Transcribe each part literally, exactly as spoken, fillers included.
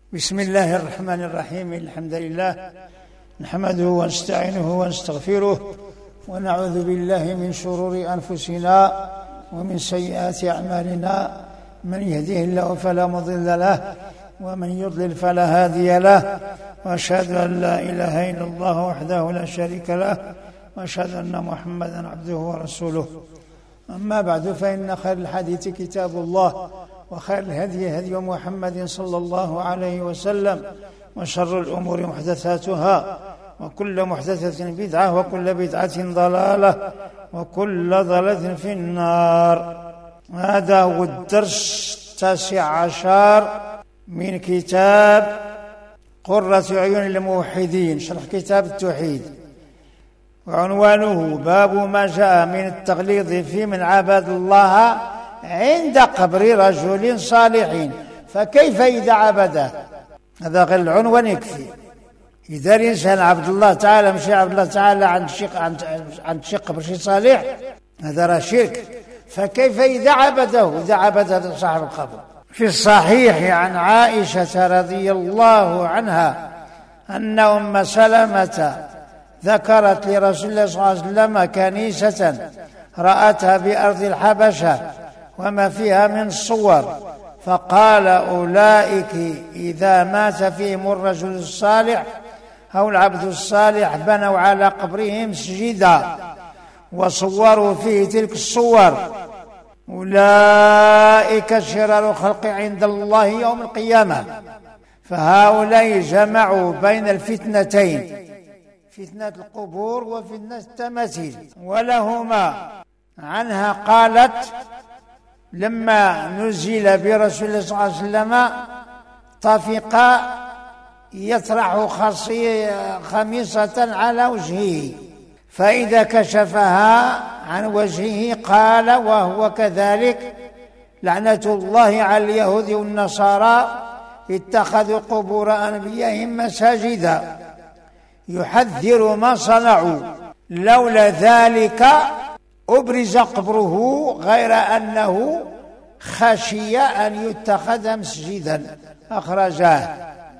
بسم الله الرحمن الرحيم. الحمد لله نحمده ونستعينه ونستغفره ونعوذ بالله من شرور أنفسنا ومن سيئات أعمالنا، من يهده الله فلا مضل له ومن يضلل فلا هادي له، وأشهد أن لا إله إلا الله وحده لا شريك له، وأشهد أن محمدا عبده ورسوله. أما بعد، فإن خير الحديث كتاب الله، وخير الهدي هدي محمد صلى الله عليه وسلم، وشر الأمور محدثاتها، وكل محدثة بدعة، وكل بدعة ضلالة، وكل ضلالة في النار. هذا هو الدرس التاسع عشر من كتاب قرة عيون الموحدين، شرح كتاب التوحيد، وعنوانه باب ما جاء من التغليظ في من عبد الله عند قبر رجل صالح، فكيف إذا عبده؟ هذا غير العنوان يكفي. إذا الإنسان عبد الله تعالى مشي عبد الله تعالى عند شيخ عند شيخ قبر شي صالح، هذا راه شرك. فكيف إذا عبده، إذا عبد صاحب القبر؟ في الصحيح عن عائشة رضي الله عنها أن أم سلمة ذكرت لرسول الله صلى الله عليه وسلم كنيسة رأتها بأرض الحبشة وما فيها من صور، فقال: أولئك إذا مات فيهم الرجل الصالح أو العبد الصالح بنوا على قبره مسجدا وصوروا فيه تلك الصور، أولئك شرار الخلق عند الله يوم القيامة. فهؤلاء جمعوا بين الفتنتين، فتنة القبور وفتنة التماثيل. ولهما عنها قالت: لما نزل برسول الله صلى الله عليه وسلم طفق يطرح خميصة على وجهه، فإذا كشفها عن وجهه قال وهو كذلك: لعنة الله على اليهود والنصارى اتخذوا قبور أنبيائهم مساجدا، يحذر ما صنعوا، لولا ذلك أبرز قبره غير أنه خشي أن يتخذ مسجدا. أخرجاه.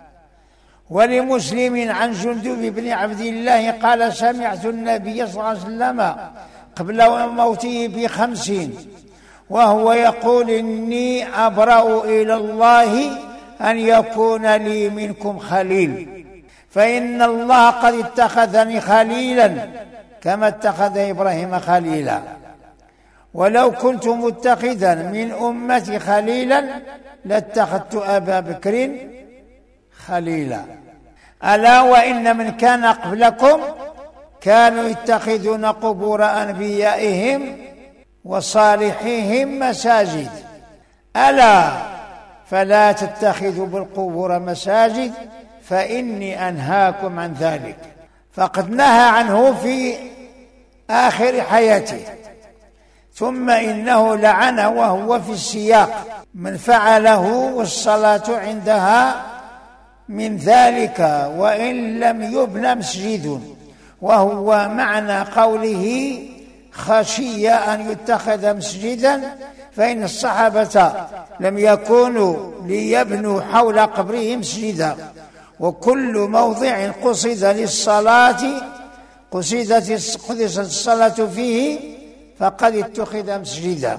ولمسلم عن جندب بن عبد الله قال: سمعت النبي صلى الله عليه وسلم قبل موته بخمسين وهو يقول: إني أبرأ إلى الله أن يكون لي منكم خليل، فإن الله قد اتخذني خليلا كما اتخذ إبراهيم خليلا، ولو كنت متخذا من أمتي خليلا لاتخذت أبا بكر خليلا. ألا وإن من كان قبلكم كانوا يتخذون قبور أنبيائهم وصالحيهم مساجد، ألا فلا تتخذوا بالقبور مساجد فإني أنهاكم عن ذلك. فقد نهى عنه في آخر حياته، ثم إنه لعنه وهو في السياق من فعله والصلاة عندها من ذلك وإن لم يبنى مسجد، وهو معنى قوله خشي أن يتخذ مسجدا، فإن الصحابة لم يكونوا ليبنوا حول قبره مسجدا، وكل موضع قصد للصلاة قصدت الصلاة فيه فقد اتخذ مسجدا،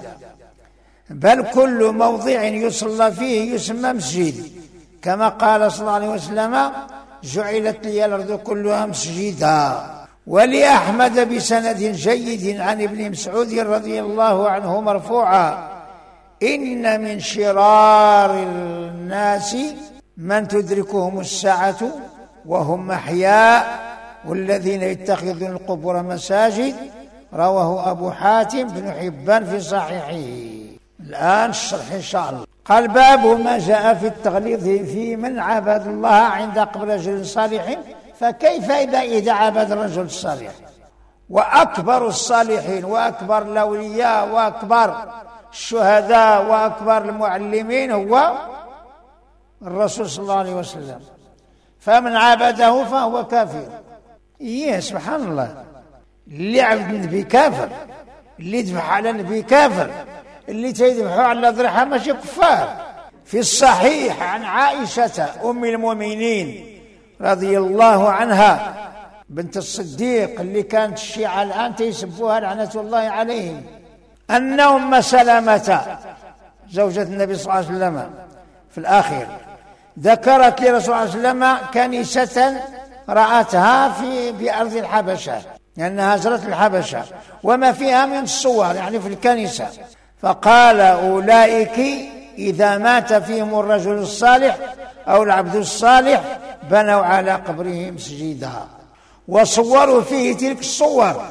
بل كل موضع يصلى فيه يسمى مسجد، كما قال صلى الله عليه وسلم: جعلت لي الأرض كلها مسجدا. ولأحمد بسند جيد عن ابن مسعود رضي الله عنه مرفوعا: إن من شرار الناس من تدركهم الساعة وهم أحياء والذين يتخذون القبور مساجد. رواه أبو حاتم بن حبان في صحيحه. الآن الشرح إن شاء الله. قال: باب ما جاء في التغليظ في من عبد الله عند قبر رجل صالح، فكيف إذا عبد الرجل الصالح؟ وأكبر الصالحين وأكبر الأولياء وأكبر الشهداء وأكبر المعلمين هو الرسول صلى الله عليه وسلم، فمن عبده فهو كافر. إيه سبحان الله، اللي عبد النبي كافر، اللي ذبح على النبي كافر، اللي تيذبحوا على ضريحة ماشي كفار. في الصحيح عن عائشة أم المؤمنين رضي الله عنها بنت الصديق اللي كانت الشيعة الآن تيسبوها لعنة الله عليهم، أن أم سلمة زوجة النبي صلى الله عليه وسلم في الآخر ذكرت لرسول الله صلى الله عليه وسلم كنيسة رأتها في بأرض الحبشة، لأنها هاجرت الحبشة، وما فيها من الصور يعني في الكنيسة، فقال أولئك إذا مات فيهم الرجل الصالح أو العبد الصالح بنوا على قبره مسجدا وصوروا فيه تلك الصور،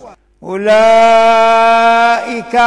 أولئك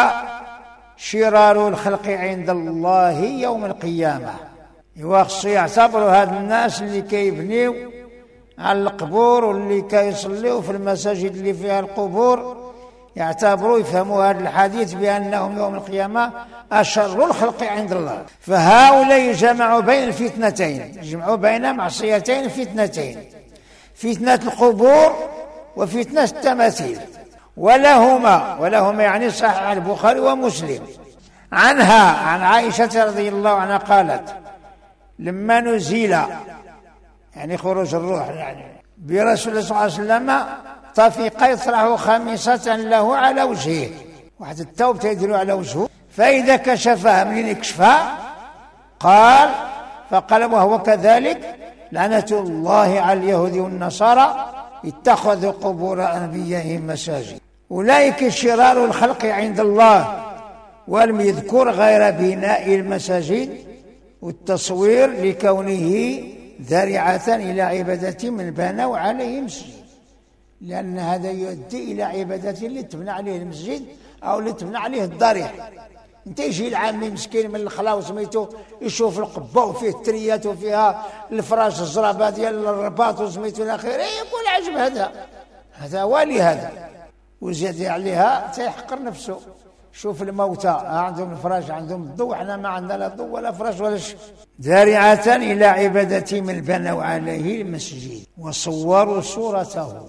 شرار الخلق عند الله يوم القيامة. يخص يعتبروا هاد الناس اللي كيبنيو على القبور واللي كيصليوا في المساجد اللي فيها القبور، يعتبروا يفهموا هذا الحديث بأنهم يوم القيامة أشر الخلق عند الله. فهؤلاء جمعوا بين الفتنتين، جمعوا بين معصيتين فتنتين، فتنة القبور وفتنة التماثيل. ولهما ولهما يعني صحيح البخاري ومسلم عنها عن عائشة رضي الله عنها قالت لما نزيل يعني خروج الروح يعني برسول الله صلى الله عليه وسلم طفق يطرح خميصة له على وجهه، واحد الثوب تيديروا على وجهه، فإذا كشفها منين يكشفها قال فقال وهو كذلك لعنة الله على اليهود والنصارى اتخذوا قبور أنبيائهم مساجد. أولئك شرار الخلق عند الله، ولم يذكر غير بناء المساجد والتصوير لكونه ذريعة إلى عبادة من بنوا عليه مسجد، لأن هذا يؤدي إلى عبادة اللي تبنى عليه المسجد أو اللي تبنى عليه الضريح. انت يجي العامي مسكين من الخلا وسميتو يشوف القبة وفيه التريات وفيها الفراش الزرابة ديال الرباط وسميتو الأخير يقول عجب هذا هذا والي هذا، وزيد عليها تيحقر نفسه. شوف الموتى عندهم الفراش عندهم الضوء، احنا ما عندنا لا ضوء ولا فراش ولا شيء. ذارعة إلى عبادة من بنوا عليه المسجد وصوروا صورته،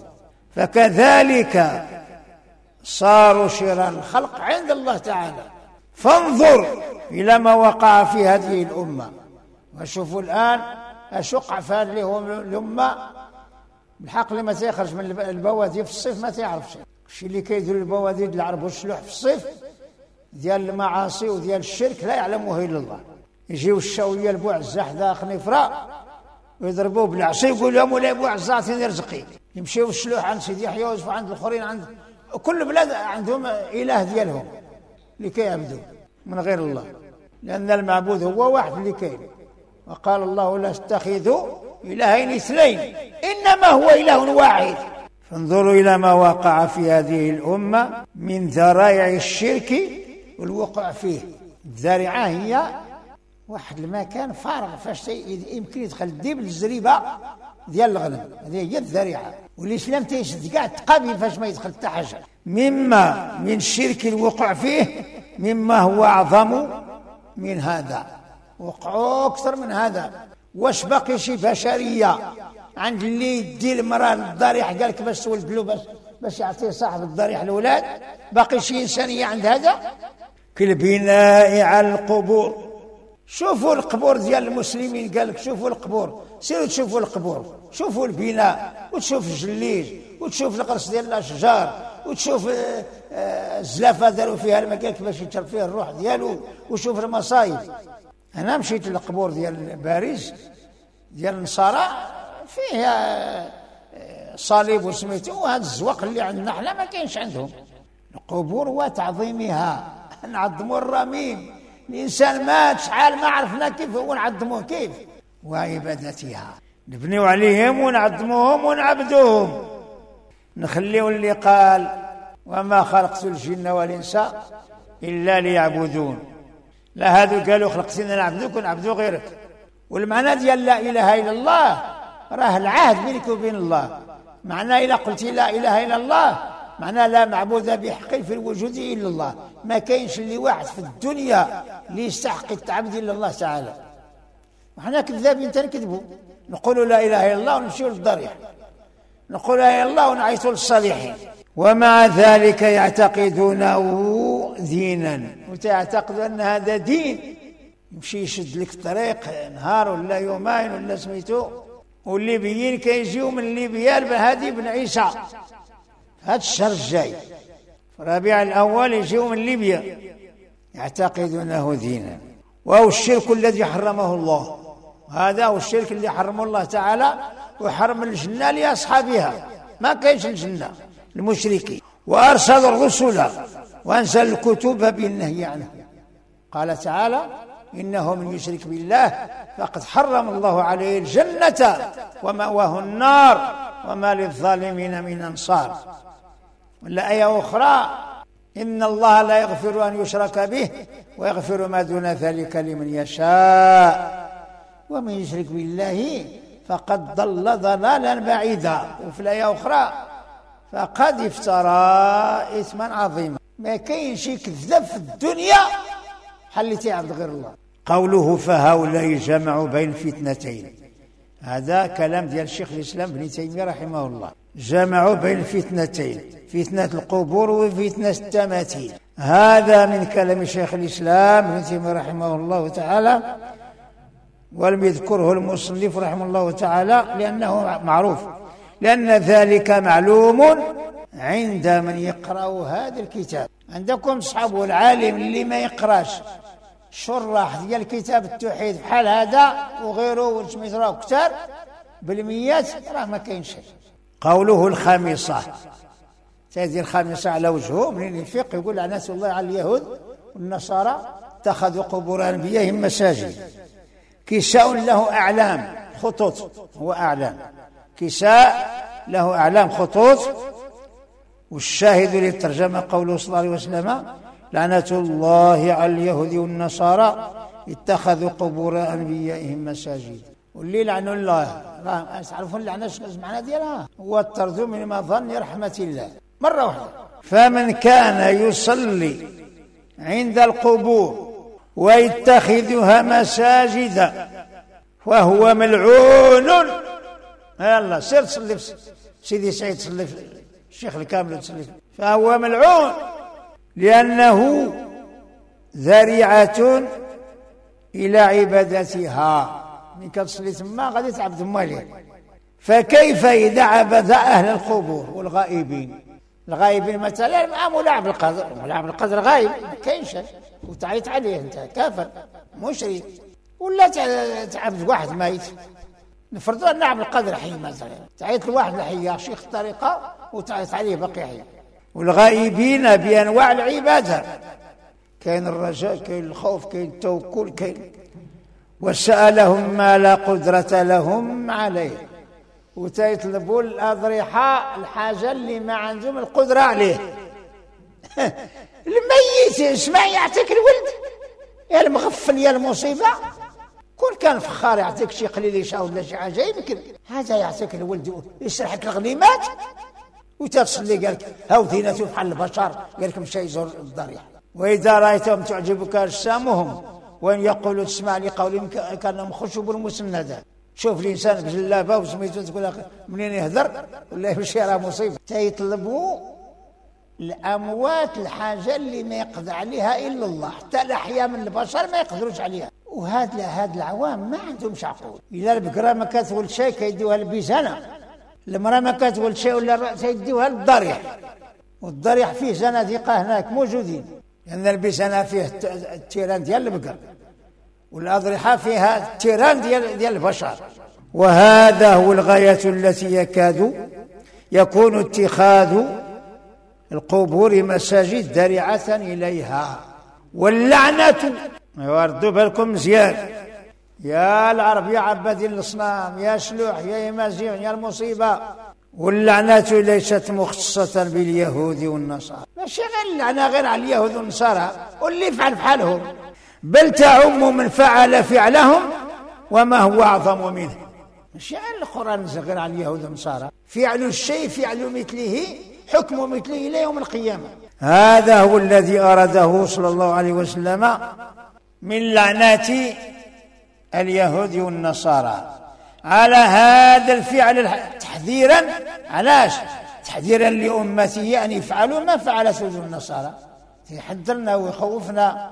فكذلك صاروا شرار الخلق عند الله تعالى. فانظر إلى ما وقع في هذه الأمة، وشوفوا الآن أشق في هذه الأمة بالحق لما تيخرج من البوادي في الصيف ما تعرفش الشيء اللي كيديروا البوادي العرب والشلوح في الصيف ديال المعاصي وديال الشرك لا يعلمه إلا الله. يجيو الشاوية البوعزة حدا خنيفرة ويضربوه بالعصي يقول لهم ولا بوعزة عطيني رزقي، يمشيو الشلوح عند سيدي يحيى ويوسف عند الآخرين، عند كل بلاد عندهم إله ديالهم اللي كيعبدوا من غير الله، لأن المعبود هو واحد اللي كاين. وقال الله لا تتخذوا إلهين اثنين إنما هو إله واحد. فانظروا إلى ما وقع في هذه الأمة من ذرائع الشرك والوقوع فيه. الذارعة هي واحد المكان فارغ فاش يمكن يدخل الديب للزريبة ديال الغنم، هذه هي الذارعة، والإسلام تيشد كاع تقابل فاش ما يدخل حتى حاجة. مما من الشرك الوقوع فيه مما هو أعظم من هذا، وقعوا أكثر من هذا. واش باقي شي بشرية عند اللي يدي المرأة للضريح قال لك باش تولد له باش باش يعطيه صاحب الضريح الأولاد؟ باقي شي إنسانية عند هذا؟ كالبناء على القبور. شوفوا القبور ديال المسلمين، قال لك شوفوا القبور، سيروا تشوفوا القبور، شوفوا البناء وتشوف الجليج وتشوف القرص ديال الأشجار وتشوف الزلافة داروا فيها الماء قال لك باش يشرب فيه الروح ديالو، وشوف المصايب. أنا مشيت للقبور ديال باريس ديال النصارى فيها صليب وسميتو، وهذا الزواق اللي عندنا حنا ما كاينش عندهم. القبور وتعظيمها، نعظموا الرميم، الإنسان مات شحال ما عرفنا كيف هو نعظموه كيف، وعبادتها نبنيو عليهم ونعظموهم ونعبدوهم. نخليو اللي قال وما خلقت الجن والإنس إلا ليعبدون، لا هذو قالوا خلقتنا نعبدوك ونعبدو غيرك. والمعنى ديال لا إله إلا الله راه العهد بينك وبين الله. معنى إلا قلت لا إله إلا الله معنى لا معبود بحق في الوجود إلا الله، ما كاينش اللي واحد في الدنيا اللي يستحق التعبد إلا الله تعالى. وحنا كذابين تنكذبوا، نقولوا لا إله إلا الله ونمشيو للضريح، نقول لا إله إلا الله ونعيطوا للصالحين، ومع ذلك يعتقدونه دينا، وتعتقد أن هذا دين يمشي يشد لك الطريق نهار ولا يومين ولا سميتو، والليبيين كيجيو من ليبيا لبهادي بن عيسى هذا الشهر الجاي في ربيع الأول يجيو من ليبيا يعتقدونه دينا، وهو الشرك الذي حرمه الله. هذا هو الشرك اللي حرمه الله تعالى، وحرم الجنة لأصحابها، ما كاينش الجنة المشركين. وأرسل الرسل وأنزل الكتب بالنهي عنه. قال تعالى إنه من يشرك بالله فقد حرم الله عليه الجنة ومأواه النار وما للظالمين من أنصار. ولا آية أخرى إن الله لا يغفر أن يشرك به ويغفر ما دون ذلك لمن يشاء ومن يشرك بالله فقد ضل ضلالا بعيدا. وفي الآية أخرى فقد افترى إثما عظيما. ما كاين شي كذاب في الدنيا حل تعبد غير الله. قوله فهؤلاء جمعوا بين فتنتين، هذا كلام ديال الشيخ الإسلام ابن تيمية رحمه الله. جمعوا بين فتنتين، فتنة القبور وفتنة التماثيل. هذا من كلام شيخ الإسلام ابن تيمية رحمه الله تعالى، ولم يذكره المصنف رحمه الله تعالى لأنه معروف، لأن ذلك معلوم عند من يقرأ هذا الكتاب. عندكم صحابه العالم اللي ما يقراش شرح ديال كتاب التوحيد بحال هذا وغيره وسميتو كتار بالميات، راه ما كاين شيء. قوله الخامسة، هذه الخامسة على وجهه من الفقه يقول لعنة الله على اليهود والنصارى اتخذوا قبور أنبيائهم مساجد. كساء له أعلام خطوط، هو أعلام كساء له أعلام خطوط. والشاهد للترجمة قوله صلى الله عليه وسلم لعنة الله على اليهود والنصارى اتخذوا قبور أنبيائهم مساجد. واللي لعنوا الله راه تعرفون اللعنة شنو المعنى ديالها؟ هو الطرد من مظن رحمة الله مرة واحدة. فمن كان يصلي عند القبور ويتخذها مساجد وهو ملعون. يلا سير تصلي سيدي سعيد، تصلي الشيخ الكامل تصلي، فهو ملعون لأنه ذريعة إلى عبادتها. من كتصلي تما غادي تعبد مالك، فكيف إذا عبد أهل القبور والغائبين؟ الغائبين مثلا مع ملاعب القدر، ملاعب القدر غايب ما كاينش وتعيط عليه انت كافر مشرك، ولا تعبد واحد ميت. نفرض ان نعم القدر حي مثلا، تعيط لواحد الحي شيخ الطريقه وتعيط عليه باقي حي. والغائبين بانواع العباده، كاين الرجاء، كاين الخوف، كاين التوكل، كاين وسألهم ما لا قدرة لهم عليه، وتيطلبوا الأضرحة الحاجة اللي ما عندهم القدرة عليه. الميت اسمع يعطيك الولد يا المغفل يا المصيبة، كل كان فخار يعطيك شي قليل يشاء ولا شي حاجة يمكن، هذا يعطيك الولد يشرح لك الغنيمات وتصلي قالك هاو دينته بحال البشر، قالك مشى يزور الضريح. وإذا رأيتهم تعجبك أجسامهم وإن يقولوا تسمع لقولهم كأنهم خشب مسندة. شوف الإنسان بجلابة وسميتو تقول منين يهدر ولا يمشي راه مصيبة. تيطلبوا الأموات الحاجة اللي ما يقدر عليها إلا الله، حتى الأحياء من البشر ما يقدروش عليها. وهاد هاد العوام ما عندهمش عقول. إلا البقرة ما كتولد شيء كيديوها للبيزانة، المرأة ما كتولد شيء ولا تيديوها للضريح، والضريح فيه زنادقة هناك موجودين، لأن يعني البيزانة فيه التيران ديال البقر والأضرحة فيها التيران ديال ديال البشر. وهذا هو الغاية التي يكاد يكون اتخاذ القبور مساجد ذريعة إليها. واللعنة، وردوا بالكم مزيان يا العرب يا عبادين الأصنام يا شلوح يا يمازيغ يا المصيبة. واللعنة ليست مختصة باليهود والنصارى، ماشي غير اللعنة غير على اليهود والنصارى واللي يفعل بحالهم، بل تعم من فعل فعلهم وما هو أعظم منه. ماشي غير القرآن غير على اليهود والنصارى، فعل الشيء فعل مثله حكم مثله إلى يوم القيامة. هذا هو الذي أراده صلى الله عليه وسلم من لعنات اليهود والنصارى على هذا الفعل تحذيرا. علاش؟ تحذيرا لأمته أن يفعلوا ما فعلته النصارى، يحذرنا ويخوفنا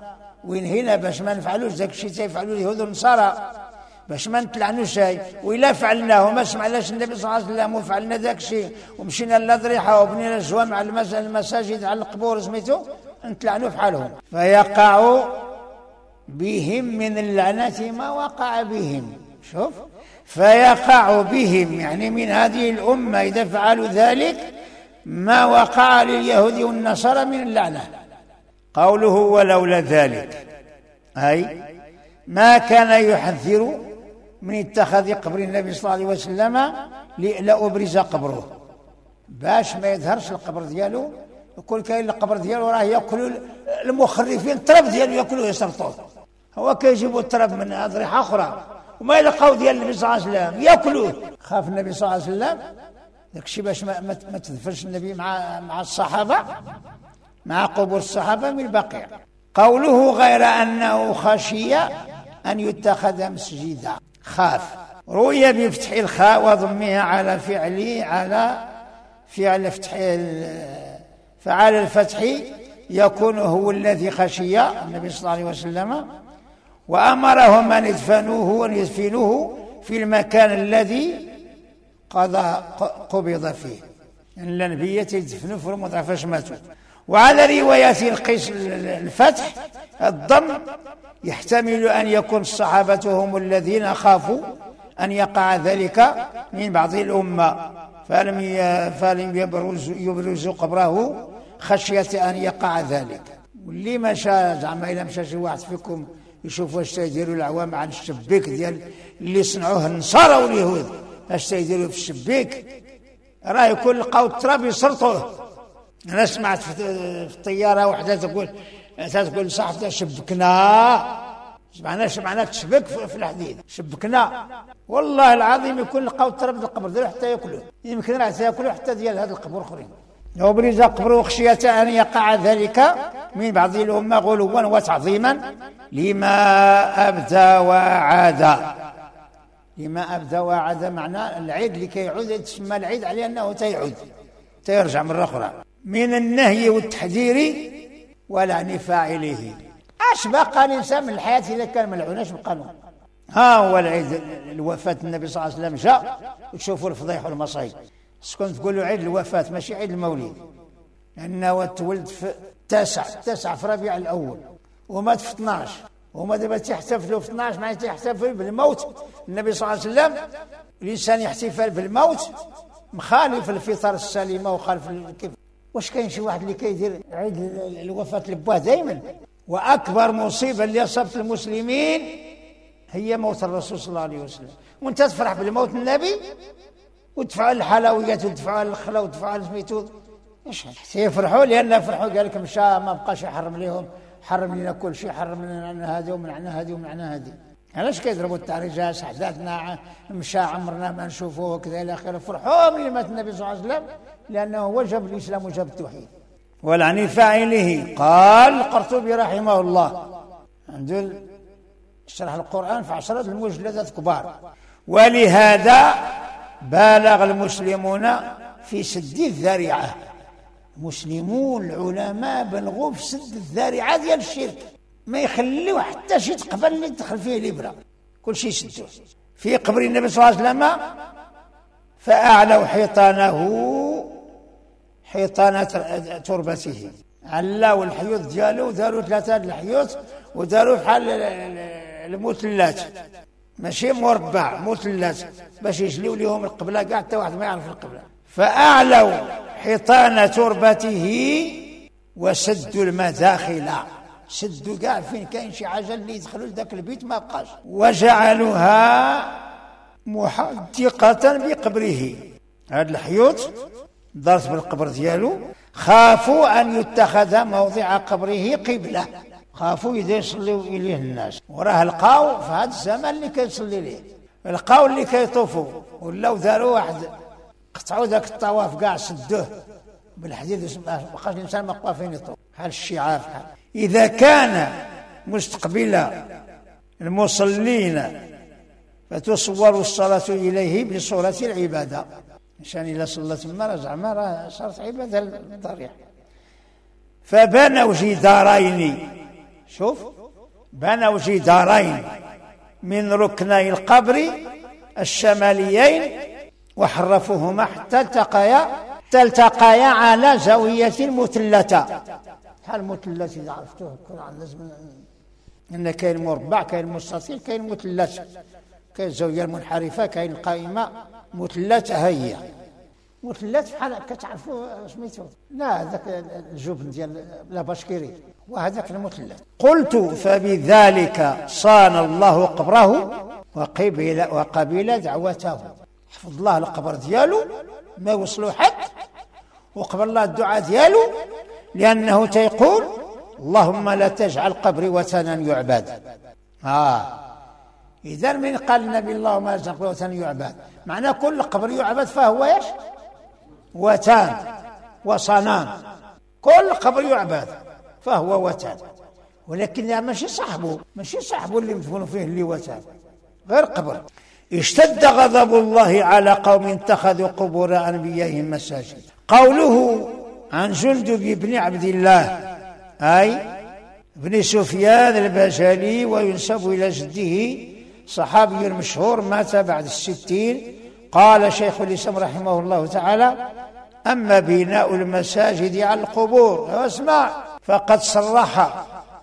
وينهينا باش ما نفعلوش ذاك الشيء تيفعلوا اليهود والنصارى، باش ما نتلعنوش شيء. وإلا فعلناه وما سمعناش النبي صلى الله عليه وسلم وفعلنا ذاك الشيء ومشينا للأضرحة وبنينا الجوامع المساجد على القبور سميتو، نتلعنوا بحالهم. فيقع بهم من اللعنة ما وقع بهم. شوف، فيقع بهم يعني من هذه الأمة إذا فعلوا ذلك ما وقع لليهود والنصارى من اللعنة. قوله ولولا ذلك أي ما كان يحذر من اتخاذ قبر النبي صلى الله عليه وسلم لأبرز قبره، باش ما يظهرش القبر ديالو. يقول كاين القبر ديالو راه ياكلوا المخرفين التراب ديالو، ياكلوه يسرطوه. هو كيجيبوا التراب من أضرحة أخرى وما يلقاو ديال النبي صلى الله عليه وسلم ياكلوه. خاف النبي صلى الله عليه وسلم داك الشيء باش ما, ما, ما تدفنش النبي مع مع الصحابة، مع قبور الصحابة من البقيع. قوله غير أنه خشي أن يتخذ مسجدا، خاف روي بفتح الخاء وضمها على فعل على فعل فتح فعل الفتح يكون هو الذي خشي النبي صلى الله عليه وسلم، وأمرهم أن يدفنوه وأن يدفنوه في المكان الذي قضى قبض فيه، يعني الأنبياء يدفنوا في الموضع فاش ماتوا. وعلى رواية القيس الفتح الضم يحتمل أن يكون الصحابة هم الذين خافوا أن يقع ذلك من بعض الأمة فلم فلم يبرزوا يبرزوا قبره خشية أن يقع ذلك. واللي مشى زعما إلا مشى شي واحد فيكم يشوف واش تيديروا العوام عن الشبيك ديال اللي صنعوه النصارى واليهود، اش تيديروا في الشبيك، راه يكون لقاو التراب يسرطوه. أنا سمعت في الطيارة وحدة تقول تقول صاحبتها شبكنا، سمعنا سمعنا تشبك في الحديد شبكنا، والله العظيم يكون لقاو التراب ديال القبر ديالو حتى ياكلوه، يمكن راه ياكلوه حتى ديال هذا القبور الاخرين. وبرز قبره خشية أن يقع ذلك من بعض الأمة غلوا وتعظيما لما أبدى وعاد. لما أبدى وعاد معناه العيد اللي كيعود تسمى العيد على أنه تيعود تيرجع مرة أخرى. من النهي والتحذير ولعن فاعله. اش بقى الانسان من الحياه اذا كان ملعون؟ اش بقى له؟ ها هو العيد الوفاه النبي صلى الله عليه وسلم جاء وتشوفوا الفضيح والمصايب. شكون تقولوا عيد الوفاه ماشي عيد المولد، لانه تولد في التاسع التاسع في ربيع الاول ومات في اثناش، وما دابا تحتفلوا في اثناش معناتها تحتفل بالموت النبي صلى الله عليه وسلم. الانسان يحتفل بالموت مخالف الفطر السليمه وخالف كيف. واش كاين شي واحد اللي كيدير عيد الوفاه لباه دائما؟ واكبر مصيبه اللي اصابت المسلمين هي موت الرسول صلى الله عليه وسلم. وانت تفرح بالموت النبي وتدفع الحلويات وتدفع الخلا وتدفع سميتو ايش يفرحوا؟ لان فرحوا قال لك مشى ما بقاش يحرم لهم، حرم لنا كل شيء، حرم لنا هذا ومنعنا هذه ومنعنا هذه. علاش كيضربوا التعريجات؟ حداثنا مشى عمرنا ما نشوفوه كذا الى اخره. فرحوا ملي مات النبي صلى الله عليه وسلم لانه هو جاب الاسلام وجاب التوحيد. ولعن فاعله. قال القرطبي رحمه الله عنده شرح القرآن في عشرة المجلدات كبار. ولهذا بالغ المسلمون في سد الذريعة. المسلمون العلماء بلغوا في سد الذريعة ديال الشرك، ما يخليو حتى شي تقبل اللي تدخل فيه الإبرة، كل شيء يسدوه. في قبر النبي صلى الله عليه وسلم فأعلوا حيطانه حيطان تربته، علاو الحيوط ديالو وداروا ثلاثة الحيوط وداروا بحال المثلات، ماشي مربع مثلات باش يجليو لهم القبلة كاع حتى واحد ما يعرف القبلة. فأعلوا حيطان تربته وسدوا المداخل، سدوا كاع فين كاين شي حاجة اللي يدخلوا لذاك البيت ما بقاش، وجعلوها محدقة بقبره. هذا الحيوط دارت بالقبر ديالو، خافوا أن يتخذ موضع قبره قبلة، خافوا إذا يصلوا إليه الناس. وراه لقاو في هذا الزمن اللي كيصلي ليه، لقاو اللي كيطوفوا ولاو داروا واحد قطعوا ذاك الطواف كاع سدوه بالحديد، ما بقاش الإنسان ما بقى فين يطوف بحال الشعار. بحال إذا كان مستقبل المصلين فتصور الصلاة إليه بصورة العبادة، عشان إلا صلى تما زعما راه صارت عبادة الضريح. فبنوا جدارين، شوف بنوا جدارين من ركني القبر الشماليين وحرفوهما حتى التقيا التقيا على زاوية مثلتة. بحال مثلث إذا عرفتوه القرآن لازم إن كاين مربع، كاين مستطيل، كاين مثلث، كاين الزاوية المنحرفة، كاين القائمة، مثلث. هي مثلث بحال كتعرفوا سميتو؟ لا هذاك الجبن ديال لا باشكيري وهذاك المثلث. قلت فبذلك صان الله قبره وقبل وقبل دعوته. حفظ الله القبر ديالو ما يوصلوا حد، وقبل الله الدعاء ديالو، لأنه تيقول اللهم لا تجعل قبري وثنا يعبد. آه إذا من قال النبي اللهم لا تجعل قبري وثنا يعبد، معناه كل قبر يعبد فهو ايش؟ وثن وصنام. كل قبر يعبد فهو وثن، ولكن ماشي صاحبه، ماشي صاحبه اللي مدفون فيه اللي وثن، غير قبر. اشتد غضب الله على قوم اتخذوا قبور أنبيائهم مساجد. قوله عن جندب بن عبد الله أي بن سفيان البجلي، وينسب إلى جده صحابي مشهور مات بعد الستين. قال شيخ الإسلام رحمه الله تعالى: أما بناء المساجد على القبور واسمع فقد صرح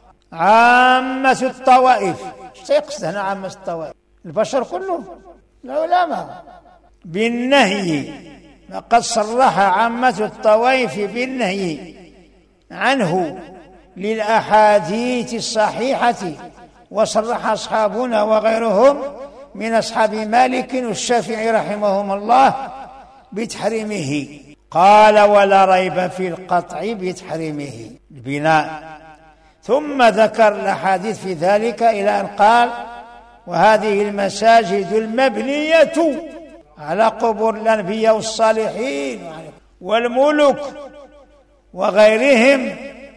عامة الطوائف. سيقصد هنا عامة الطوائف البشر كلهم العلماء بالنهي، فقد صرح عامة الطوائف بالنهي عنه للأحاديث الصحيحة، وصرح أصحابنا وغيرهم من أصحاب مالك والشافعي رحمهم الله بتحريمه. قال: ولا ريب في القطع بتحريمه البناء. ثم ذكر الأحاديث في ذلك إلى أن قال: وهذه المساجد المبنية على قبور الأنبياء والصالحين والملوك وغيرهم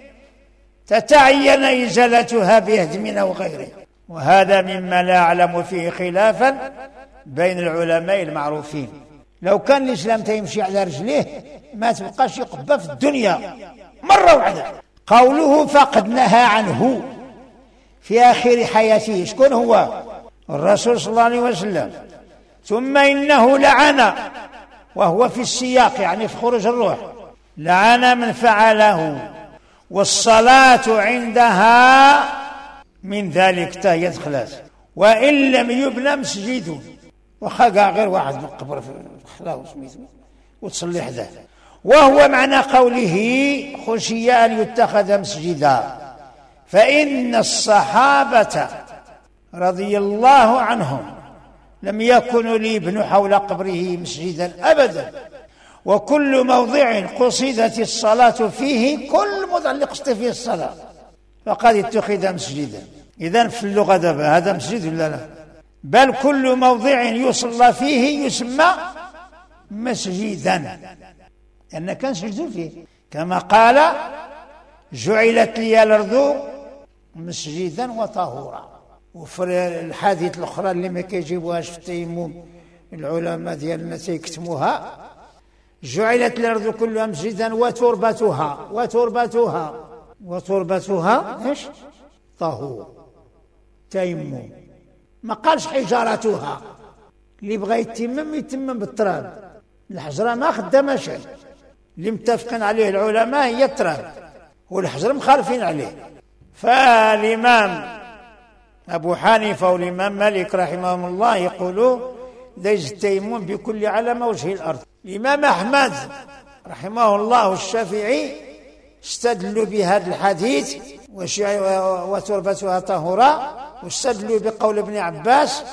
تتعين إزالتها بهدم أو غيره. وهذا مما لا أعلم فيه خلافا بين العلماء المعروفين. لو كان الإسلام تيمشي على رجليه ما تبقاش قبة في الدنيا مرة واحدة. قوله فقد نهى عنه في آخر حياته، شكون هو؟ الرسول صلى الله عليه وسلم. ثم إنه لعن، وهو في السياق يعني في خروج الروح، لعن من فعله، والصلاة عندها من ذلك تهي دخلات. وإن لم يبنى مسجد، وخلق غير واحد من قبر في خلاص وتصلي حداه. وهو معنى قوله خشي أن يتخذ مسجدا، فإن الصحابة رضي الله عنهم لم يكونوا ليبنوا حول قبره مسجدا أبدا، وكل موضع قصدت الصلاة فيه، كل موضع اللي قصد فيه الصلاة فقد اتخذ مسجدا. إذن في اللغة دابا هذا مسجد ولا لا؟ بل كل موضع يصلى فيه يسمى مسجدا، لأن كان سجدوا فيه، كما قال: جعلت لي الأرض مسجدا وطهورا. وفي الحديث الأخرى اللي ما كيجيبوهاش في التيمم العلماء ديالنا تيكتموها: جعلت الأرض كلها مسجدا وتربتها وتربتها وتربتها ايش؟ طهور. تيمم، ما قالش حجارتها. اللي بغى يتيمم يتيمم بالتراب، الحجرة ما خدامش. اللي متفقين عليه العلماء هي التراب، والحجر مخالفين عليه. فالإمام أبو حنيفة والإمام مالك رحمهم الله يقولوا ليس التيمم بكل على وجه الأرض. الإمام أحمد رحمه الله والشافعي استدلوا بهذا الحديث وتربتها طهورا، واستدلوا بقول ابن عباس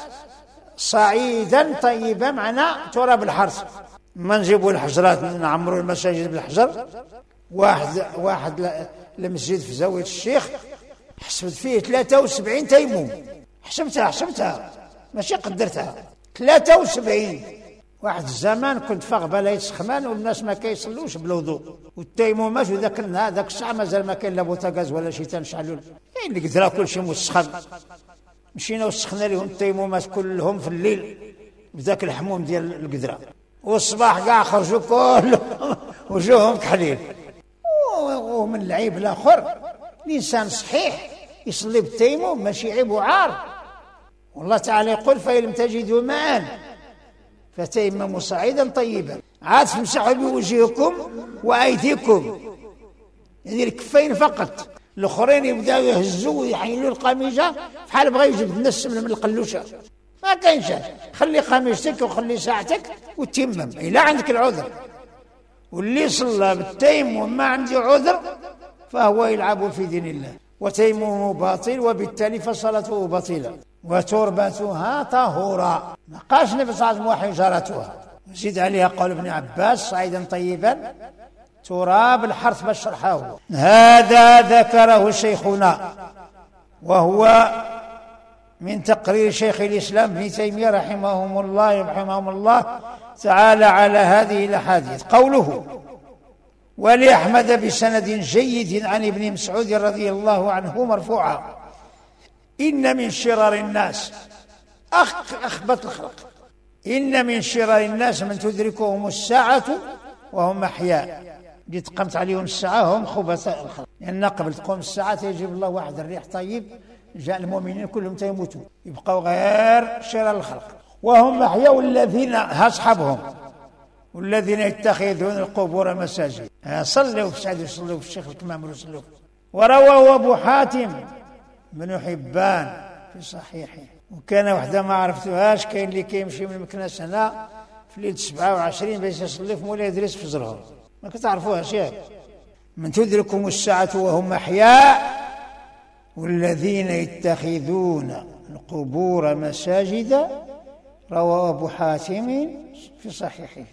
صعيدا طيبا، معنى تراب الحرث. ما نجيبوا الحجرات نعمروا المساجد بالحجر. واحد واحد المسجد في زاوية الشيخ حسبت فيه ثلاثة وسبعين تيمم، حسبتها حسبتها ماشي قدرتها، ثلاثة وسبعين. واحد الزمان كنت في غباله سخمان والناس ما كيصلوش بالوضوء والتيممات، وذاك النهار ذاك الساعه مازال ما كاين لا بوتاغاز ولا شي تنشعلوا يعني القدره كلشي مسخن. مشينا وسخنا لهم التيممات كلهم في الليل بذاك الحموم ديال القدره، والصباح كاع خرجوا كلهم وجوههم كحليل. ومن العيب الاخر الانسان صحيح يصلي بالتيمم ماشي عيب وعار. والله تعالى يقول فإن لم تجدوا ماء فتيمموا صعيدا طيبا. عاد تمسحوا بوجهكم وأيديكم، يعني الكفين فقط، الاخرين يبداو يهزوا ويحيلوا القميجه بحال بغا يجبد الناس من القلوشه. ما كاينش، خلي قميجتك وخلي ساعتك وتيمم الا عندك العذر. واللي صلى بالتيمم ما عنده عذر فهو يلعب في دين الله، وتيممه باطل وبالتالي فصلته باطله. وتربتها طهورا، ما قالش النبي صلى الله عليه وسلم وحجرتها. زيد عليها قول ابن عباس صعيدا طيبا تراب الحرث باش شرحه. هذا ذكره شيخنا، وهو من تقرير شيخ الإسلام ابن تيمية رحمهم الله رحمهم الله تعالى على هذه الأحاديث. قوله ولأحمد بسند جيد عن ابن مسعود رضي الله عنه مرفوعا: إن من شرار الناس أخبث الخلق إن من شرار الناس من تدركهم الساعة وهم أحياء. قد قامت عليهم الساعة هم خبثاء الخلق، لأن قبل تقوم الساعة يجيب الله واحد الريح طيب، جاء المؤمنين كلهم تيموتوا يبقوا غير شرار الخلق. وهم أحياء الذين أصحابهم والذين يتخذون القبور مساجد. صلوا في سعد وصلوا في الشيخ الكمام وصلوا. ورواه أبو حاتم بن حبان في صحيحه. وكان وحده ما عرفتوهاش، كاين اللي كيمشي من مكناس هنا في ليله سبعة وعشرين باش يصلي في مولاي ادريس في زرهر، ما كتعرفوهاش ياك؟ من تدركهم الساعه وهم احياء والذين يتخذون القبور مساجد. رواه ابو حاتم في صحيحه.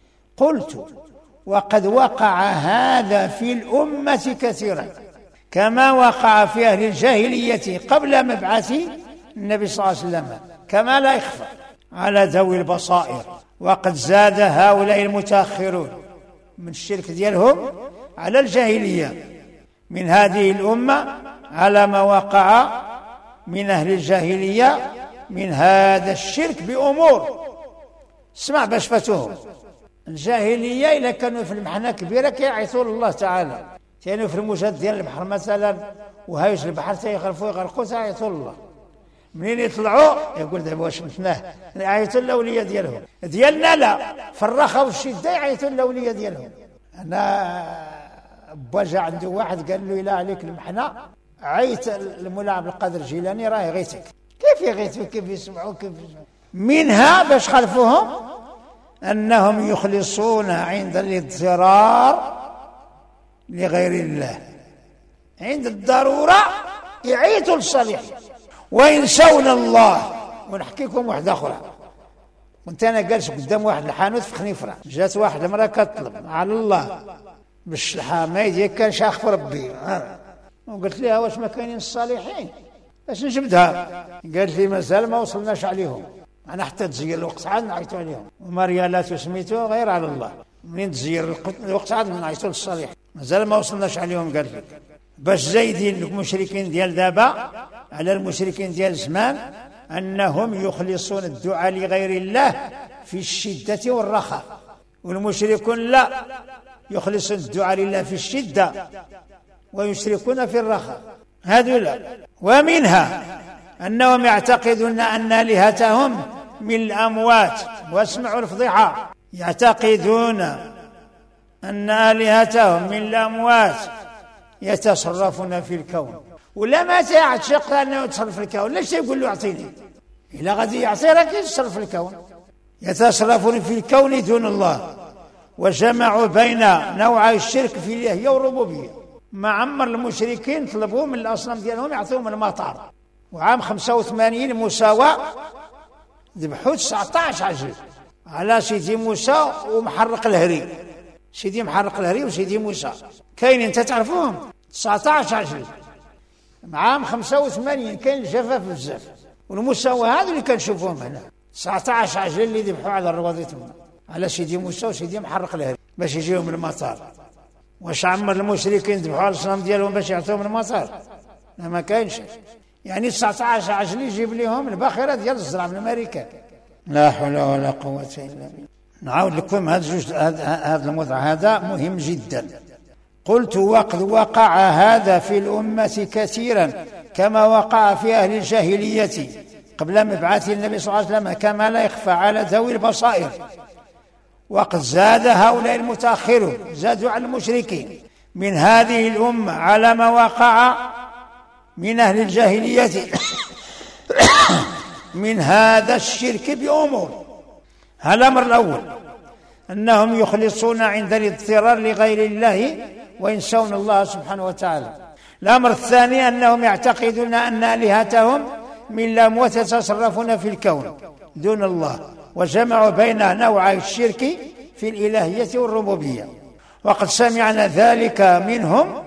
قلت وقد وقع هذا في الامه كثيرا، كما وقع في اهل الجاهليه قبل مبعث النبي صلى الله عليه وسلم، كما لا يخفى على ذوي البصائر. وقد زاد هؤلاء المتأخرون من الشرك ديالهم على الجاهلية من هذه الأمة على ما وقع من أهل الجاهلية من هذا الشرك بأمور. اسمع باش فاتوهم الجاهلية. إلا كانوا في المحنة كبيرة كيعيطوا الله تعالى، كانوا في الموجات ديال البحر مثلا وهايش البحر تيغرفوا يغرقوا تعيطوا الله. منين يطلعوا يقول دابا واش متناه، يعيطوا الاولياء ديالهم. ديالنا لا، في الرخاء والشده يعيطوا الاولياء ديالهم. انا با جا عنده واحد قال له الا عليك المحنى عيط المولى عبد القادر الجيلاني راه يغيثك. كيف يغيثوا؟ كيف يسمعوا؟ كيف يسمعوا؟ منها باش خلفوهم انهم يخلصون عند الاضطرار لغير الله، عند الضروره يعيطوا للصالحين وينسون الله. ونحكي لكم واحدة أخرى. كنت أنا جالس قدام واحد الحانوت في خنيفرة، جات واحد المرأة كتطلب على الله باش الحمايد ديالك كان شاخ في ربي، وقلت لها واش ما كاينين الصالحين باش نجبدها؟ قالت لي مازال ما وصلناش عليهم، أنا حتى تزير الوقت عاد نعيطوا عليهم، وما ريالات سميتو غير على الله. منين تزير الوقت عاد نعيطوا للصالحين، مازال ما وصلناش عليهم. قالت لي باش زايدين المشركين ديال دابا على المشركين ديال زمان أنهم يخلصون الدعاء لغير الله في الشدة والرخاء، والمشركون لا، يخلصون الدعاء لله في الشدة ويشركون في الرخاء هذولا. ومنها أنهم يعتقدون أن آلهتهم من الأموات. واسمعوا الفضيحة، يعتقدون أن آلهتهم من الأموات يتصرفون في الكون. ولا ما تعشق أنه يتصرف في الكون، ليش يقول له أعطيني؟ إلا غادي يعطي راك يتصرف في الكون. يتصرفون في الكون دون الله. وجمعوا بين نوعي الشرك في الإلهية والربوبية. ما عمر المشركين طلبوا من الأصنام ديالهم يعطيهم المطار. وعام خمسة وثمانين مساواة ذبحوا تسعة عشر عجل على سيدي موسى ومحرق الهري. سيدي محرق الهري وسيدي موسى كاين انت تعرفوهم، تسعة عشر عجل عام خمسة وثمانين. كاين الجفاف بزاف، والمساواة هذا اللي كنشوفوهم هنا تسعة عشر عجل اللي ذبحوا على الروابطهم على سيدي موسى وسيدي محرق الهري باش يجيهم المطار. واش عمر المشركين ذبحوا على الصنم ديالهم باش يعطيهم المطار؟ لا ما كاينش. يعني تسعة عشر عجل يجيب لهم الباخره ديال الزرع من امريكا. لا حول ولا قوه الا بالله. نعاود لكم هذا الجزء، هذا الموضوع هذا مهم جدا. قلت وقد وقع هذا في الأمة كثيرا، كما وقع في أهل الجاهلية قبل مبعث النبي صلى الله عليه وسلم، كما لا يخفى على ذوي البصائر. وقد زاد هؤلاء المتأخرون، زادوا على المشركين من هذه الأمة على ما وقع من أهل الجاهلية من هذا الشرك بأمور. الأمر الأول أنهم يخلصون عند الاضطرار لغير الله وينسون الله سبحانه وتعالى. الأمر الثاني أنهم يعتقدون أن آلهتهم من الأموات يتصرفون في الكون دون الله، وجمعوا بين نوعي الشرك في الإلهية والربوبية، وقد سمعنا ذلك منهم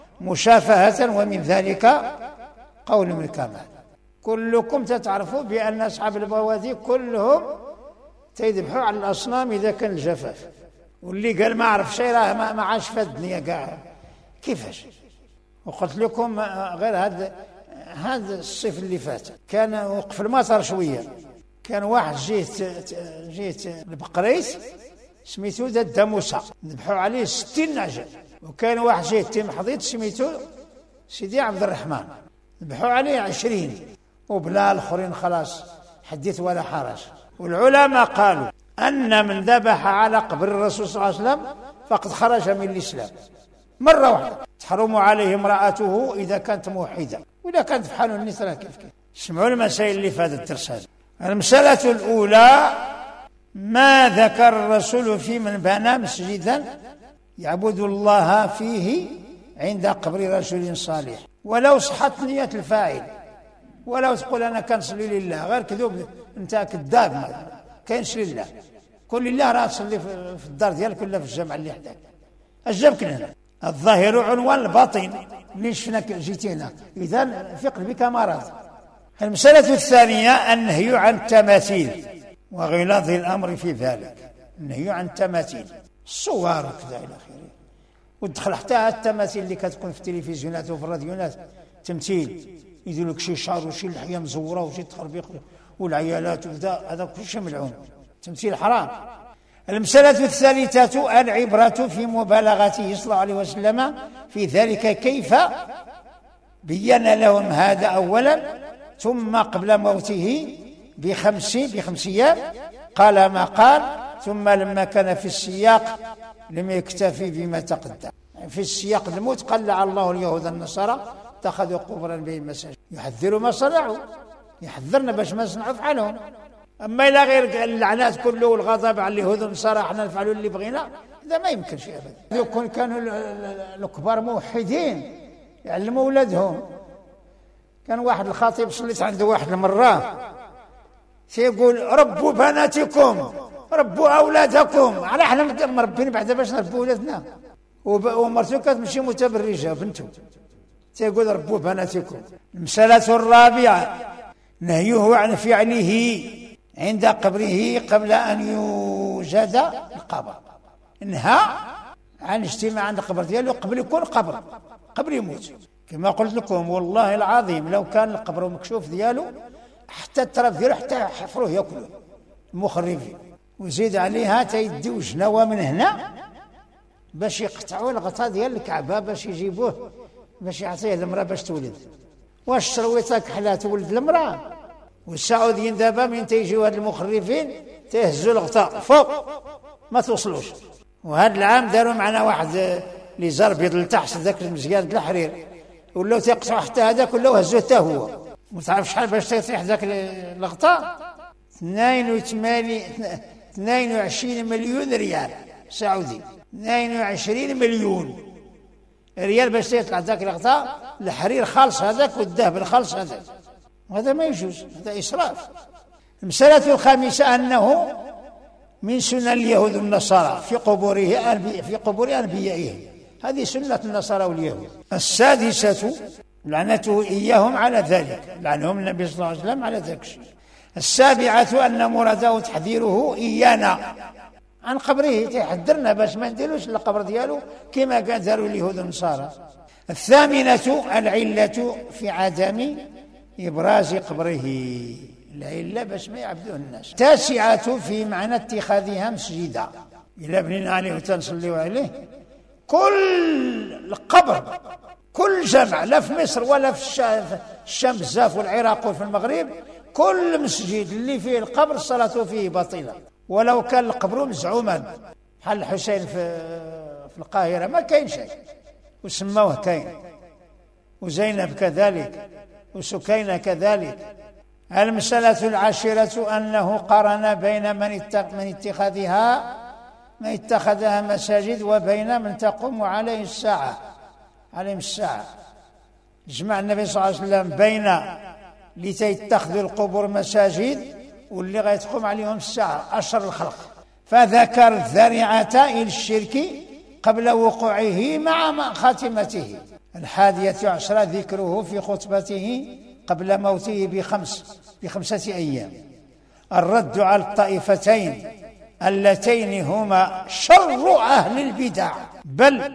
مشافهة، ومن ذلك قولهم الكمال. كلكم تتعرفوا بأن أصحاب البوادي كلهم تيذبحوا على الأصنام إذا كان الجفاف، واللي قال ما عرف شيء راه ما عاش في الدنيا كاع. كيفاش؟ وقلت لكم غير هذا هذا الصيف اللي فات كان وقف المطر شويه، كان واحد جيت جيت البقريس سميتو داد موسى ذبحوا عليه ستين نعجه، وكان واحد جيت تيم حضيت سميتو سيدي عبد الرحمن ذبحوا عليه عشرين، وبلا الاخرين خلاص حديث ولا حرج. والعلماء قالوا أن من ذبح على قبر الرسول صلى الله عليه وسلم فقد خرج من الإسلام مرة واحدة. تحرم عليه امرأته إذا كانت موحدة، وإذا كانت في حال النساء كيف كيف. اسمعوا المسائل اللي في هذا الدرس هذا. المسألة الأولى ما ذكر الرسول في من بنى مسجدا يعبد الله فيه عند قبر رجل صالح، ولو صحت نية الفاعل، ولو تقول أنا كنصلي لله، غير كذوب أنت كذاب، ما كاينش لله. كل لله راه تصلي في الدار ديالك ولا في الجامع اللي حداك. اش جابك لهنا؟ الظاهر عنوان الباطن اللي شفناك جيتي هنا، إذا في قلبك مرض. المسألة الثانية النهي عن التماثيل وغلاظ الأمر في ذلك. النهي عن التماثيل، الصور وكذا إلى آخره. ودخل حتى التماثيل اللي كتكون في التلفزيونات وفي الراديونات، تمثيل يديروا لك شي شعر وشي لحيه مزوره وشي تخربيق والعيالات وكذا، هذا كلشي ملعون، تمثيل حرام. المسألة الثالثة العبرة في مبالغته صلى الله عليه وسلم في ذلك، كيف بين لهم هذا أولا، ثم قبل موته بخمس بخمس أيام قال ما قال، ثم لما كان في السياق لم يكتفي بما تقدم. في السياق الموت قال لعن الله اليهود النصارى اتخذوا قبرا بين مساجد، يحذروا ما صنعوا، يحذرنا باش ما نصنعوا فعلهم. أما إلى غير اللعنات كله والغضب على اليهود والنصارى احنا نفعلوا اللي بغينا، هذا ما يمكنش أبدا. لو كون كانوا الكبار موحدين يعلموا أولادهم. كان واحد الخطيب صليت عنده واحد المرة سيقول ربوا بناتكم ربوا أولادكم، على احنا مربين بعد باش نربوا أولادنا، ومرته كتمشي متبرجة بنته سيقول ربوا بناتكم. المسألة الرابعة نهيه عن فعله عند قبره قبل أن يوجد القبر. نهى عن الاجتماع عند القبر دياله قبل يكون قبر، قبل يموت. كما قلت لكم والله العظيم لو كان القبر مكشوف دياله حتى التراب دياله حتى يحفروه ياكلوه المخرفين، وزيد عليها تيديو جنوة من هنا باش يقطعوا الغطاء ديال الكعبة باش يجيبوه باش يعطيه المرأة باش تولد. واش شرويتك حلا تولد المرأة؟ والسعوديين دابا من تيجيو هاد المخرفين تيهزوا الغطاء فوق ما توصلوش. وهذا العام داروا معنا واحد اللي زار بيض لتحت ذاك المزيان د الحرير، ولاو تيقطعوا حتى هذاك ولاو هزوه حتى هو. ما تعرف شحال باش تيطيح ذاك الغطاء؟ اثنين وعشرين مليون ريال سعودي، اثنين وعشرين مليون ريال باش يطلع ذاك الغطاء الحرير خالص هذاك والذهب الخالص هذاك، وهذا ما يجوز، هذا إسراف. المسألة الخامسة أنه من سنن اليهود والنصارى في قبوره في قبور أنبيائهم، هذه سنة النصارى واليهود. السادسة لعنته إياهم على ذلك، لعنهم النبي صلى الله عليه وسلم على ذلك الشيء. السابعة أن مراده تحذيره إيانا عن قبره، تحذرنا باش ما نديروش القبر ديالو كما قال داروا اليهود والنصارى. الثامنة العلة في عدم إبراز قبره، العلة باش ما يعبدوه الناس. التاسعة في معنى اتخاذها مسجدا، إلا بنينا عليه وتنصليوا عليه كل القبر كل جمع لا في مصر ولا في الشام بزاف والعراق وفي المغرب، كل مسجد اللي فيه القبر الصلاة فيه باطلة، ولو كان القبر مزعوما بحال الحسين في في القاهرة ما كاين شيء وسموه كاين، وزينب كذلك وسكينة كذلك. المسألة العاشرة أنه قارن بين من من اتخاذها من اتخذها مساجد وبين من تقوم عليه الساعة عليهم الساعة. جمع النبي صلى الله عليه وسلم بين لتتخذوا القبور مساجد واللي غيتقوم عليهم الساعة أشر الخلق، فذكر الذريعة إلى الشرك قبل وقوعه مع خاتمته. الحادية عشرة ذكره في خطبته قبل موته بخمس بخمسة أيام الرد على الطائفتين اللتين هما شر أهل البدع، بل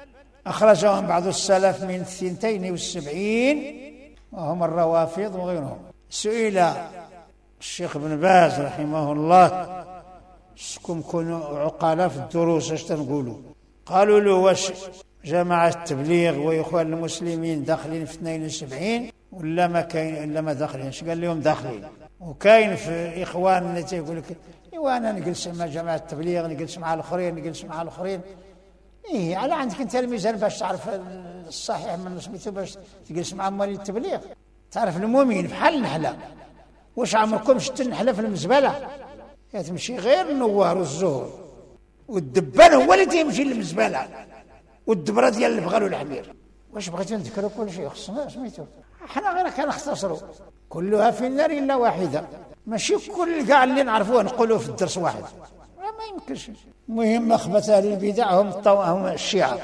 أخرجهم بعض السلف من الثنتين والسبعين وهم الروافض وغيرهم. سئل الشيخ ابن باز رحمه الله شكم كونوا عقلاء في الدروس اش تنقولوا؟ قالوا له واش جماعة التبليغ وإخوان المسلمين داخلين في اثنين وسبعين ولا ما كاين إلا ما داخلينش؟ قال لهم داخلين. وكاين في إخواننا تيقول لك إيوا أنا نجلس مع جماعة التبليغ، نجلس مع الآخرين، نجلس مع الآخرين. إيه على عندك أنت الميزان باش تعرف الصحيح من سميتو، باش تجلس مع موالي التبليغ تعرف المؤمن بحال النحلة. واش عمركم شفتوا النحلة في المزبلة؟ تمشي غير النوار والزهور، والدبان هو اللي تيمشي للمزبلة، والدبرة ديال البغال والحمير. واش بغيتو نذكروا كل شيء خصنا سميتو؟ حنا غير كنختصروا كلها في النار الا واحده، ماشي كل كاع اللي نعرفوه نقولوه في الدرس واحد، ما يمكنش. المهم اخبث اهل البدع هم هم الشيعة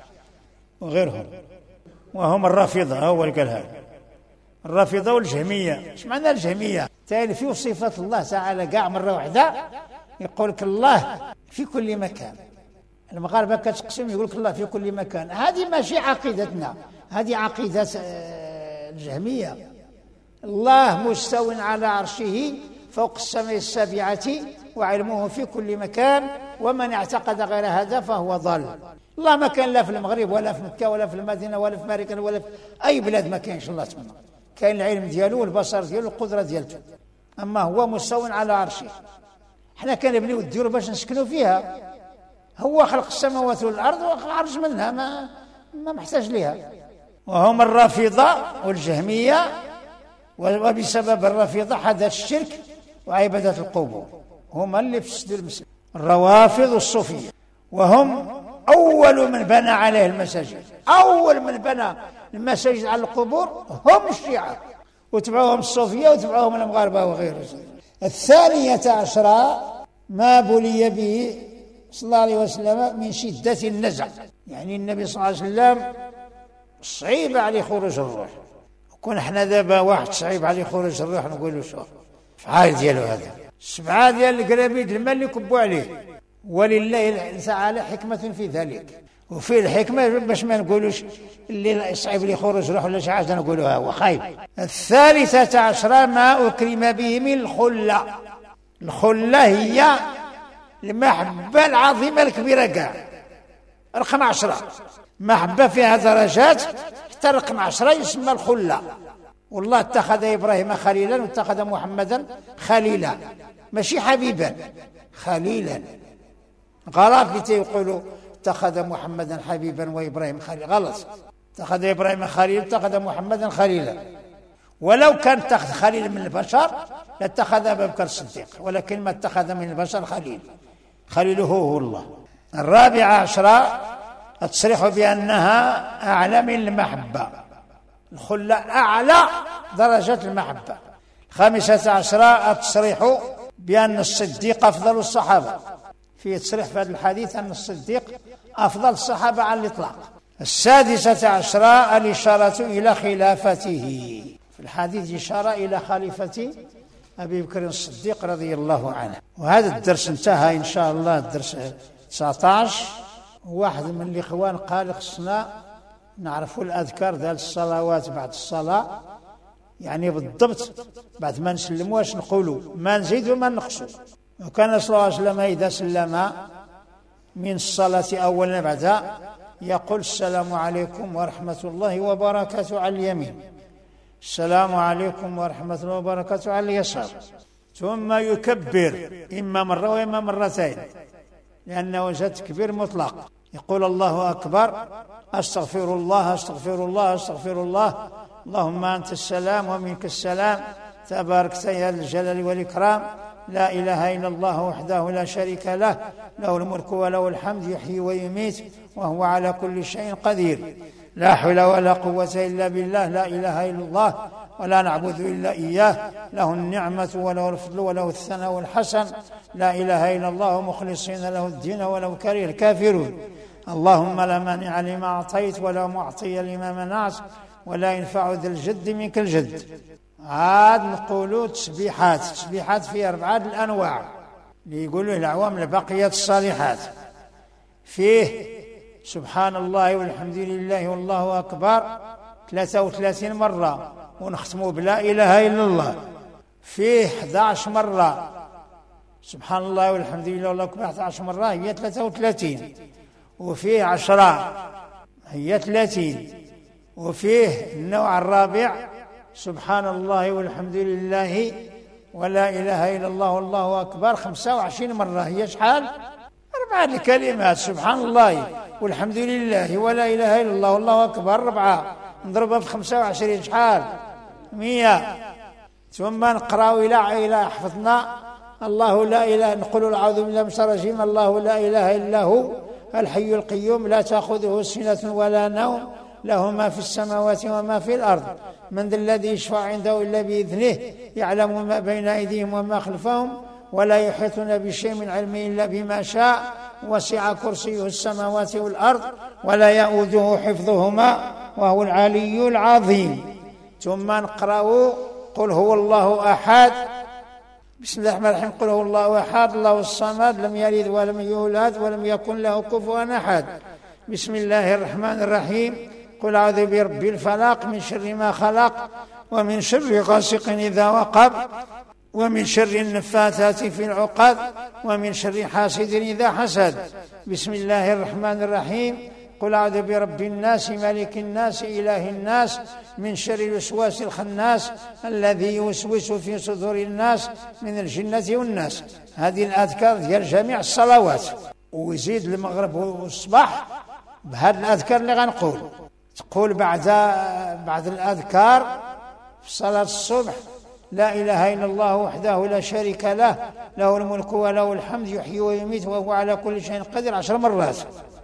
وغيرهم، وهم الرافضه. هو اللي قال هذا الرافضه والجهميه. ايش معنى الجهميه؟ تالي في صفه الله تعالى كاع مره واحده يقول لك الله في كل مكان. المغاربه كتقسم يقول لك الله في كل مكان، هذه ماشي عقيدتنا، هذه عقيده الجهميه. الله مستو على عرشه فوق السماء السابعه وعلمه في كل مكان، ومن اعتقد غير هذا فهو ضال. الله ما كان لا في المغرب ولا في مكه ولا في المدينه ولا في امريكا ولا في اي بلاد، ما كاينش الله تما. كاين العلم ديالو والبصر ديالو والقدره ديالته، اما هو مستو على عرشه. حنا كنبنيو الديور باش نسكنوا فيها، هو خلق السماوات والارض وخرج منها، ما ما محتاج لها. وهم الرافضه والجهميه، وبسبب الرافضه حدث الشرك وعباده القبور، هم اللي فسدوا المسلمين. الروافض والصوفيه، وهم اول من بنى عليه المساجد، اول من بنى المساجد على القبور هم الشيعه، وتبعوهم الصوفيه وتبعوهم المغاربه وغيرهم. الثانيه عشرة ما بلي به صلى الله عليه وسلم من شدة النزع، يعني النبي صلى الله عليه وسلم صعيب عليه خروج الروح. وكون احنا دابا واحد صعيب عليه خروج الروح نقولوا شو فعال ديالو هذا سبعة ديال القرابيد الماء اللي كبوا عليه، ولله تعالى حكمة في ذلك. وفي الحكمة باش ما نقولوش اللي صعيب لي خروج الروح ولا شي حاجة نقولوها هو خايب. الثالثة عشرة ما أكرم به من الخلة. الخلة هي المحبة العظيمة الكبيرة كاع. رقم عشرة محبة فيها درجات، حتى رقم عشرة يسمى الخلة. والله اتخذ إبراهيم خليلا واتخذ محمدا خليلا، ماشي حبيبا، خليلا. غلط اللي تيقولوا اتخذ محمدا حبيبا وإبراهيم خليلا، غلط. اتخذ إبراهيم خليلا اتخذ محمدا خليلا. ولو كان اتخذ خليل من البشر لاتخذ أبا بكر الصديق، ولكن ما اتخذ من البشر خليل، خليله هو الله. الرابعة عشرة التصريح بأنها أعلى من المحبة، الخلة أعلى درجة المحبة. الخامسة عشرة التصريح بأن الصديق أفضل الصحابة، في تصريح في هذا الحديث أن الصديق أفضل الصحابة على الإطلاق. السادسة عشرة الإشارة إلى خلافته، في الحديث إشارة إلى خليفة أبي بكر الصديق رضي الله عنه. وهذا الدرس انتهى إن شاء الله، الدرس تسعة عشر. واحد من الإخوان قال خصنا نعرفوا الأذكار ديال الصلوات بعد الصلاة، يعني بالضبط بعد ما نسلموا واش نقولوا، ما نزيد وما نقصوا. وكان صلى الله عليه وسلم إذا سلم من الصلاة أولا بعدها يقول السلام عليكم ورحمة الله وبركاته على اليمين، السلام عليكم ورحمة الله وبركاته على اليسار، ثم يكبر إما مرة وإما مرتين لأنه جاء تكبير مطلق. يقول الله أكبر، أستغفر الله أستغفر الله أستغفر الله، اللهم أنت السلام ومنك السلام، تباركت يا ذا الجلال والإكرام، لا إله إلا الله وحده لا شريك له، له الملك وله الحمد، يحيي ويميت وهو على كل شيء قدير، لا حول ولا قوة إلا بالله، لا إله إلا الله ولا نعبد إلا إياه، له النعمة وله الفضل وله الثناء الحسن، لا إله إلا الله مخلصين له الدين ولو كره الكافرون. اللهم لا مانع لما أعطيت ولا معطي لما منعت ولا ينفع ذا الجد منك الجد. عاد نقولوا تسبيحات، تسبيحات في أربعة الأنواع اللي يقولوا الأعوام البقية الصالحات. فيه سبحان الله والحمد لله والله أكبر ثلاثة وثلاثين مرة ونختموا بلا إله إلا الله. فيه أحد عشر مرة سبحان الله والحمد لله والله أكبر، أحد عشر مرة هي ثلاثة وثلاثين، وفيه عشرة هي ثلاثين، وفيه النوع الرابع سبحان الله والحمد لله ولا إله إلا الله والله أكبر خمسة وعشرين مرة، هي شحال؟ أربعة الكلمات، سبحان الله والحمد لله ولا إله إلا الله والله أكبر أربعة، نضربها في خمسة وعشرين شحال؟ مية. ثم نقرأ إلى إلى حفظنا الله لا إله، نقول أعوذ بالله من الشيطان الرجيم، الله لا إله إلا هو الحي القيوم لا تأخذه سنة ولا نوم، له ما في السماوات وما في الأرض، من ذا الذي يشفع عنده إلا بإذنه، يعلم ما بين أيديهم وما خلفهم ولا يحيطون بشيء من علمه إلا بما شاء، وسع كرسيه السماوات والأرض ولا يؤوده حفظهما وهو العلي العظيم. ثم نقرأ قل هو الله أحد، بسم الله الرحمن الرحيم، قل هو الله أحد الله الصمد لم يلد ولم يولد ولم يكن له كفوا أحد، بسم الله الرحمن الرحيم، قل أعوذ برب الفلق من شر ما خلق ومن شر غاسق إذا وقب ومن شر النفاثات في العقد ومن شر حاسد إذا حسد، بسم الله الرحمن الرحيم، قل أعوذ برب الناس ملك الناس إله الناس من شر الوسواس الخناس الذي يوسوس في صدور الناس من الجنة والناس. هذه الأذكار ديال جميع الصلوات، ويزيد المغرب والصباح بهذه الأذكار اللي غنقول. تقول بعد بعد الأذكار في صلاة الصبح لا إله إلا الله وحده لا شريك له، له الملك وله الحمد، يحيي ويميت وهو على كل شيء قدير عشر مرات.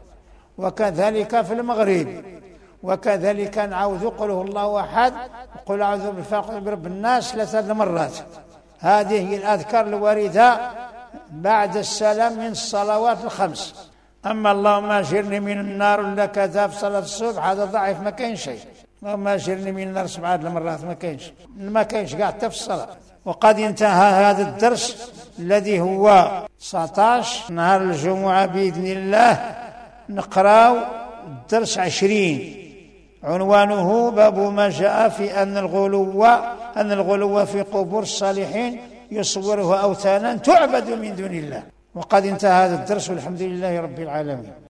وكذلك في المغرب، وكذلك نعوذ قل هو الله أحد وقل أعوذ بالفلق برب الناس ثلاث مرات. هذه هي الأذكار الواردة بعد السلام من الصلوات الخمس. أما اللهم أجرني من النار لك ذا في صلاة الصبح هذا ضعيف ما كاين شيء، اللهم أجرني من النار سبعة المرات ما كاينش ما كاينش قاعد في الصلاة. وقد انتهى هذا الدرس الذي هو تسعة عشر نهار الجمعة بإذن الله. نقرأ الدرس عشرين، عنوانه باب ما جاء في أن الغلو أن الغلو في قبور الصالحين يصوره أوثانا تعبد من دون الله. وقد انتهى هذا الدرس والحمد لله رب العالمين.